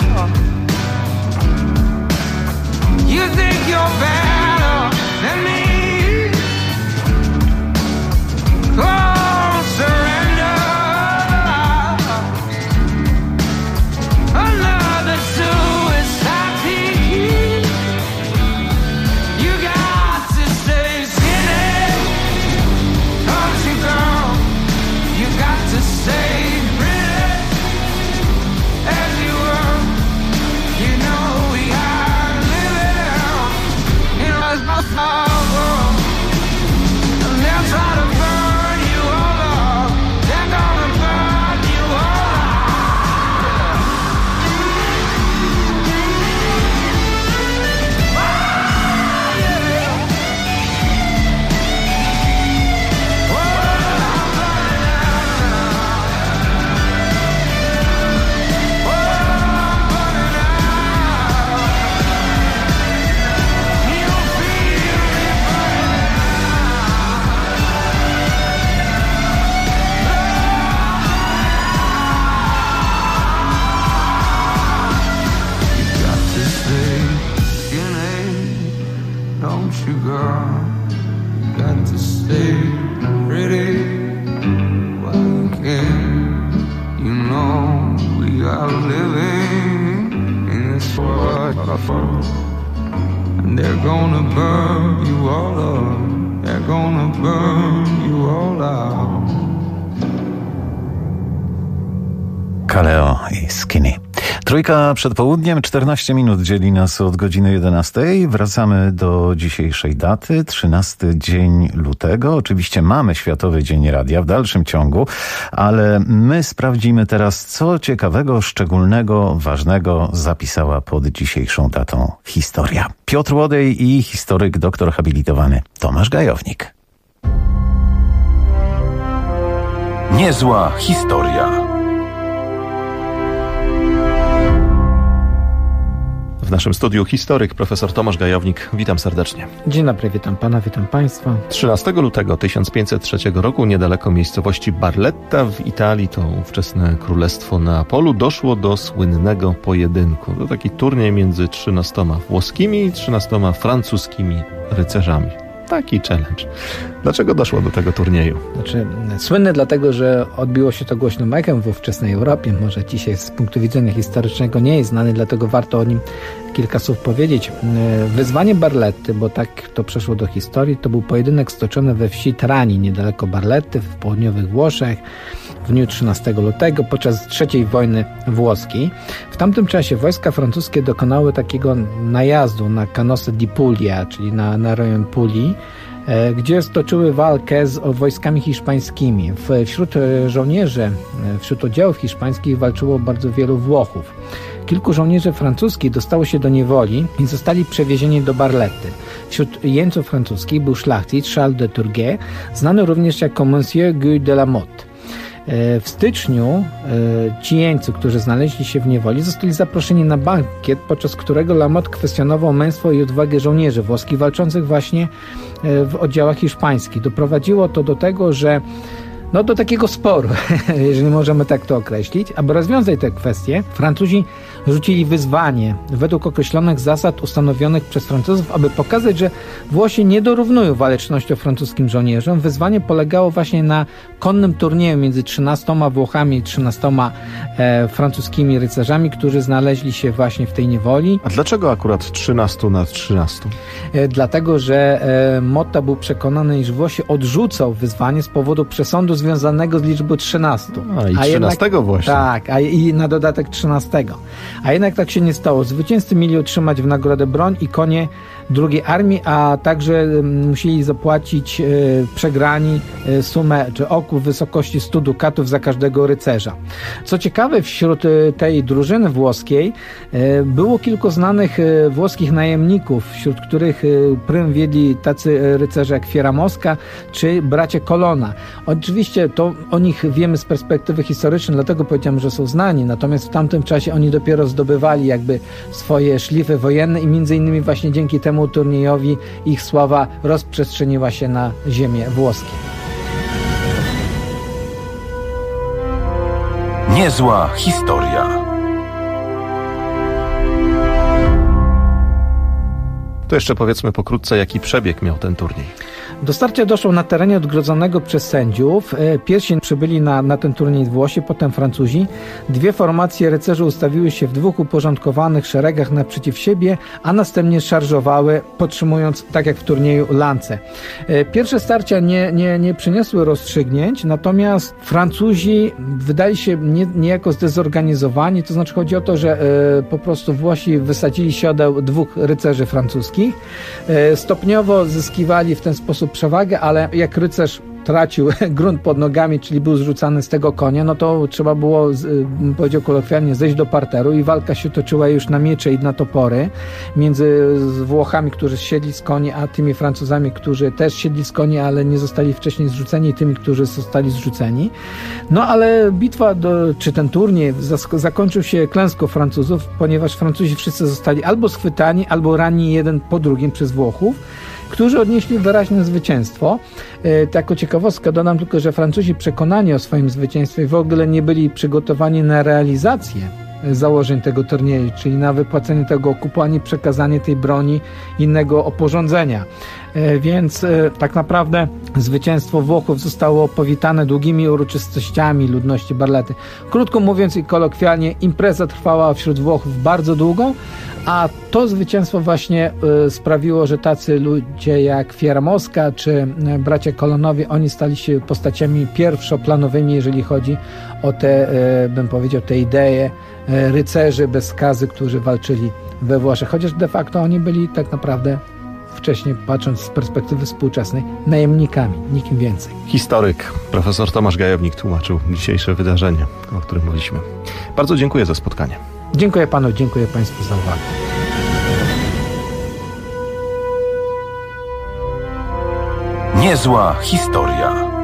You think you're better than me? Oh, surrender. Another suicide team. You got to stay skinny, don't you, girl? You got to stay pretty as you were. You know we are living in a small world. And they'll try to burn you all up. They're gonna burn you all don't you, girl? You got to stay pretty while you can. You know we are living in this world, and they're gonna burn you all up. They're gonna burn you all out. Kaleo i Skinny. Trójka przed południem, 14 minut dzieli nas od godziny 11. Wracamy do dzisiejszej daty, 13 dzień lutego. Oczywiście mamy Światowy Dzień Radia w dalszym ciągu, ale my sprawdzimy teraz, co ciekawego, szczególnego, ważnego zapisała pod dzisiejszą datą historia. Piotr Łodej i historyk, doktor habilitowany Tomasz Gajownik. Niezła historia. W naszym studiu historyk profesor Tomasz Gajownik. Witam serdecznie. Dzień dobry, witam pana, witam państwa. 13 lutego 1503 roku niedaleko miejscowości Barletta w Italii, to ówczesne królestwo Neapolu, doszło do słynnego pojedynku. To taki turniej między 13 włoskimi i 13 francuskimi rycerzami. Taki challenge. Dlaczego doszło do tego turnieju? Słynny dlatego, że odbiło się to głośnym echem w ówczesnej Europie. Może dzisiaj z punktu widzenia historycznego nie jest znany, dlatego warto o nim kilka słów powiedzieć. Wyzwanie Barletty, bo tak to przeszło do historii, to był pojedynek stoczony we wsi Trani, niedaleko Barletty, w południowych Włoszech, w dniu 13 lutego, podczas III wojny włoskiej. W tamtym czasie wojska francuskie dokonały takiego najazdu na Canosse di Puglia, czyli na rejon Pulii, gdzie stoczyły walkę z wojskami hiszpańskimi. Wśród żołnierzy, wśród oddziałów hiszpańskich walczyło bardzo wielu Włochów. Kilku żołnierzy francuskich dostało się do niewoli i zostali przewiezieni do Barletty. Wśród jeńców francuskich był szlachcic Charles de Turgot, znany również jako Monsieur Guy de la Motte. W styczniu ci jeńcy, którzy znaleźli się w niewoli, zostali zaproszeni na bankiet, podczas którego Lamotte kwestionował męstwo i odwagę żołnierzy włoskich walczących właśnie w oddziałach hiszpańskich. Doprowadziło to do tego, że do takiego sporu, jeżeli możemy tak to określić. Aby rozwiązać tę kwestię, Francuzi rzucili wyzwanie według określonych zasad ustanowionych przez Francuzów, aby pokazać, że Włosi nie dorównują walecznością francuskim żołnierzom. Wyzwanie polegało właśnie na konnym turnieju między 13 Włochami i 13 francuskimi rycerzami, którzy znaleźli się właśnie w tej niewoli. A dlaczego akurat 13 na 13? Dlatego, że Motta był przekonany, iż Włosi odrzucą wyzwanie z powodu przesądu związanego z liczbą 13. I 13 jednak, właśnie. Tak, i na dodatek 13. A jednak tak się nie stało. Zwycięzcy mieli otrzymać w nagrodę broń i konie drugiej armii, a także musieli zapłacić przegrani sumę czy okup w wysokości 100 dukatów za każdego rycerza. Co ciekawe, wśród tej drużyny włoskiej było kilku znanych włoskich najemników, wśród których prym wiedli tacy rycerze jak Fiera Mosca czy bracia Colonna. Oczywiście to o nich wiemy z perspektywy historycznej, dlatego powiedziałem, że są znani, natomiast w tamtym czasie oni dopiero zdobywali jakby swoje szlify wojenne i między innymi właśnie dzięki temu turniejowi ich sława rozprzestrzeniła się na ziemię włoskie. Niezła historia. To jeszcze powiedzmy pokrótce, jaki przebieg miał ten turniej. Do starcia doszło na terenie odgrodzonego przez sędziów. Pierwsi przybyli na ten turniej Włosi, potem Francuzi. Dwie formacje rycerzy ustawiły się w dwóch uporządkowanych szeregach naprzeciw siebie, a następnie szarżowały, podtrzymując, tak jak w turnieju, lance. Pierwsze starcia nie przyniosły rozstrzygnięć, natomiast Francuzi wydali się niejako zdezorganizowani, to znaczy chodzi o to, że po prostu Włosi wysadzili siodeł dwóch rycerzy francuskich. Stopniowo zyskiwali w ten sposób przewagę, ale jak rycerz tracił grunt pod nogami, czyli był zrzucany z tego konia, no to trzeba było, powiedział kolokwialnie, zejść do parteru i walka się toczyła już na miecze i na topory między Włochami, którzy siedli z koni, a tymi Francuzami, którzy też siedli z koni, ale nie zostali wcześniej zrzuceni, i tymi, którzy zostali zrzuceni. No ale bitwa, czy ten turniej zakończył się klęską Francuzów, ponieważ Francuzi wszyscy zostali albo schwytani, albo ranni jeden po drugim przez Włochów, którzy odnieśli wyraźne zwycięstwo. Jako ciekawostkę dodam tylko, że Francuzi przekonani o swoim zwycięstwie w ogóle nie byli przygotowani na realizację założeń tego turnieju, czyli na wypłacenie tego okupu, ani przekazanie tej broni, innego oporządzenia. Więc tak naprawdę zwycięstwo Włochów zostało powitane długimi uroczystościami ludności Barlety. Krótko mówiąc i kolokwialnie, impreza trwała wśród Włochów bardzo długo, a to zwycięstwo właśnie sprawiło, że tacy ludzie jak Fiera Mosca czy bracia Colonowie, oni stali się postaciami pierwszoplanowymi, jeżeli chodzi o te, bym powiedział, te idee rycerzy bez skazy, którzy walczyli we Włoszech. Chociaż de facto oni byli tak naprawdę wcześniej, patrząc z perspektywy współczesnej, najemnikami, nikim więcej. Historyk, profesor Tomasz Gajownik tłumaczył dzisiejsze wydarzenie, o którym mówiliśmy. Bardzo dziękuję za spotkanie. Dziękuję panu, dziękuję państwu za uwagę. Niezła historia.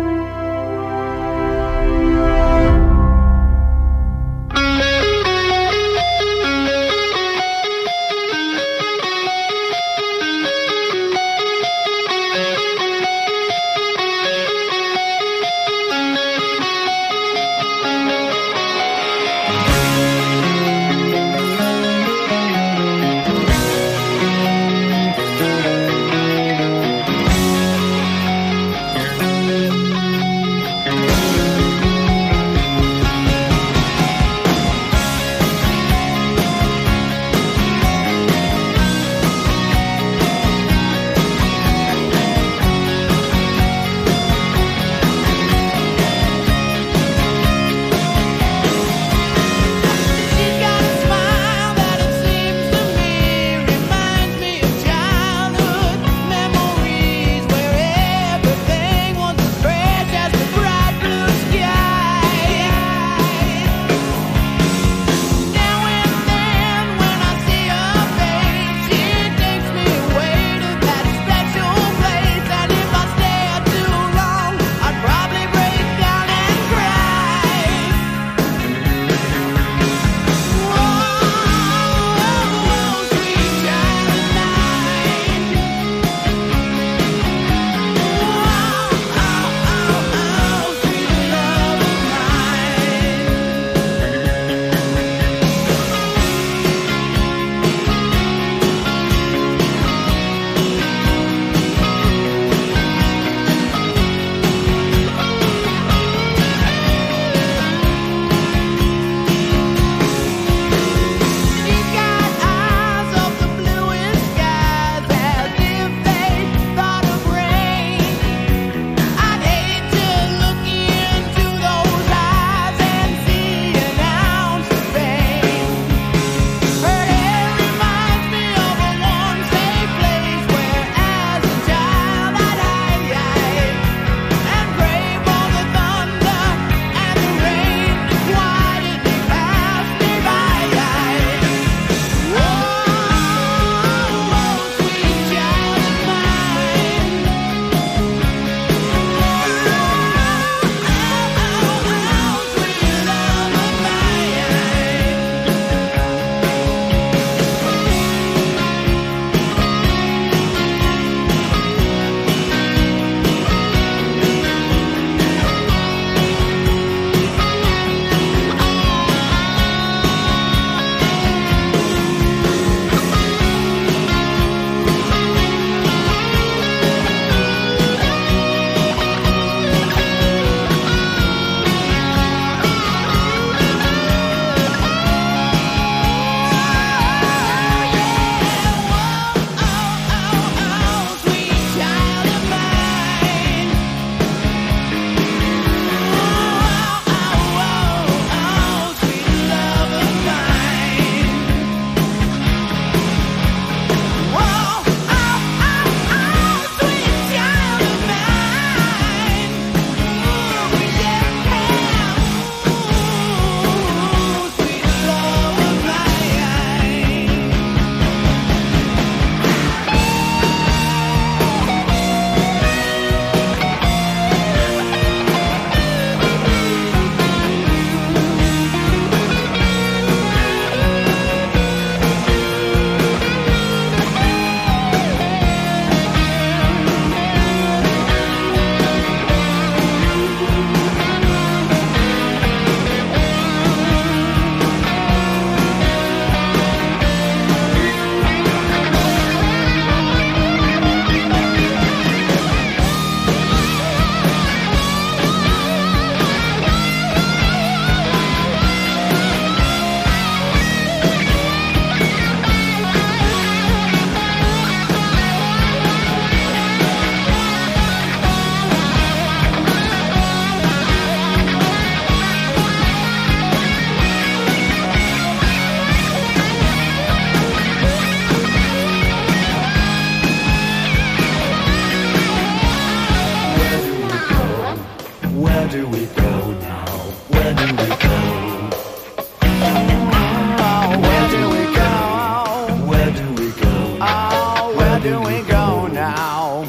do we go now?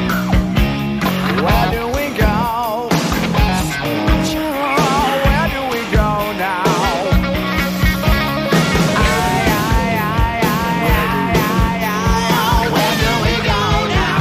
Where do we go? Where do we go now? Where do we go now?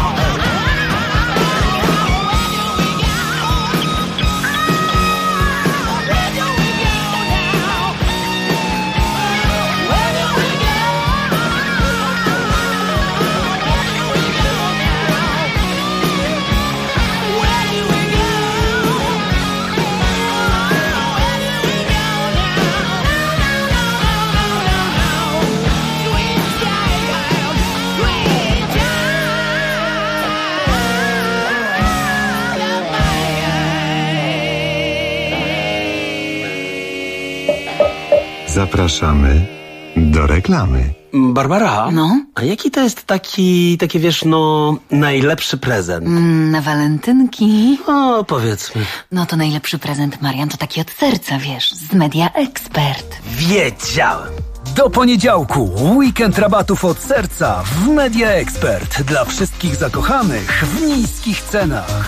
Zapraszamy do reklamy. Barbara? No? A jaki to jest taki wiesz, najlepszy prezent? Na walentynki? O, powiedz mi. No to najlepszy prezent, Marian, to taki od serca, wiesz, z Media Expert. Wiedziałem. Do poniedziałku weekend rabatów od serca w Media Expert dla wszystkich zakochanych w niskich cenach.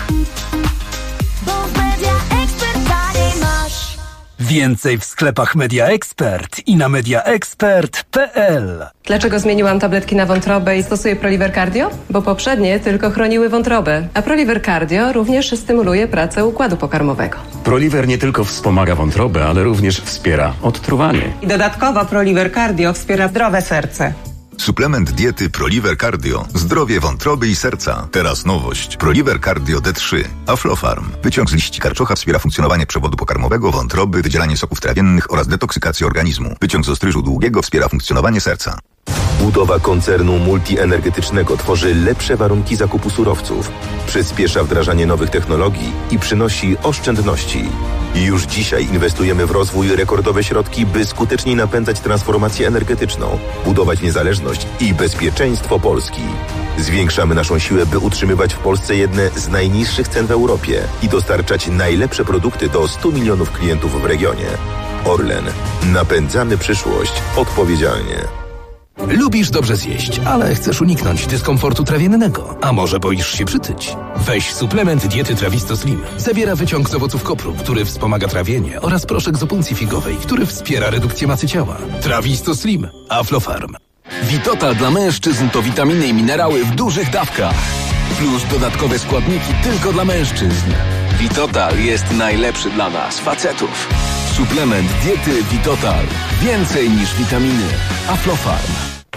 Bo w Media Expert taniej masz. Więcej w sklepach Media Expert i na mediaexpert.pl. Dlaczego zmieniłam tabletki na wątrobę i stosuję Proliver Cardio? Bo poprzednie tylko chroniły wątrobę, a Proliver Cardio również stymuluje pracę układu pokarmowego. Proliver nie tylko wspomaga wątrobę, ale również wspiera odtruwanie. I dodatkowo Proliver Cardio wspiera zdrowe serce. Suplement diety Proliver Cardio. Zdrowie wątroby i serca. Teraz nowość. Proliver Cardio D3. Aflofarm. Wyciąg z liści karczocha wspiera funkcjonowanie przewodu pokarmowego, wątroby, wydzielanie soków trawiennych oraz detoksykację organizmu. Wyciąg z ostryżu długiego wspiera funkcjonowanie serca. Budowa koncernu multienergetycznego tworzy lepsze warunki zakupu surowców, przyspiesza wdrażanie nowych technologii i przynosi oszczędności. I już dzisiaj inwestujemy w rozwój rekordowe środki, by skuteczniej napędzać transformację energetyczną, budować niezależność i bezpieczeństwo Polski. Zwiększamy naszą siłę, by utrzymywać w Polsce jedne z najniższych cen w Europie i dostarczać najlepsze produkty do 100 milionów klientów w regionie. Orlen. Napędzamy przyszłość odpowiedzialnie. Lubisz dobrze zjeść, ale chcesz uniknąć dyskomfortu trawiennego. A może boisz się przytyć? Weź suplement diety Trawisto Slim. Zawiera wyciąg z owoców kopru, który wspomaga trawienie, oraz proszek z opuncji figowej, który wspiera redukcję masy ciała. Trawisto Slim. Aflofarm. Vitotal dla mężczyzn to witaminy i minerały w dużych dawkach. Plus dodatkowe składniki tylko dla mężczyzn. Vitotal jest najlepszy dla nas, facetów. Suplement diety Vitotal. Więcej niż witaminy. Aflofarm.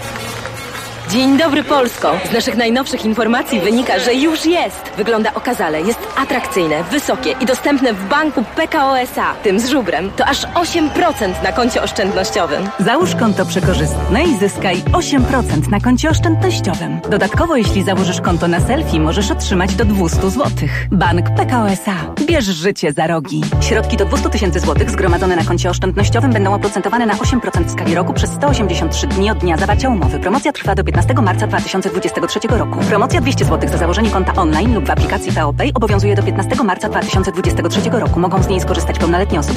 Dzień dobry, Polsko! Z naszych najnowszych informacji wynika, że już jest. Wygląda okazale, jest atrakcyjne, wysokie i dostępne w banku PKO SA. Tym z żubrem to aż 8% na koncie oszczędnościowym. Załóż konto przekorzystne i zyskaj 8% na koncie oszczędnościowym. Dodatkowo, jeśli założysz konto na selfie, możesz otrzymać do 200 zł. Bank PKO SA. Bierz życie za rogi. Środki do 200 000 złotych zgromadzone na koncie oszczędnościowym będą oprocentowane na 8% w skali roku przez 183 dni od dnia zawarcia umowy. Promocja trwa do 15 marca 2023 roku. Promocja 200 zł za założenie konta online lub w aplikacji PO Pay obowiązuje do 15 marca 2023 roku. Mogą z niej skorzystać pełnoletnie osoby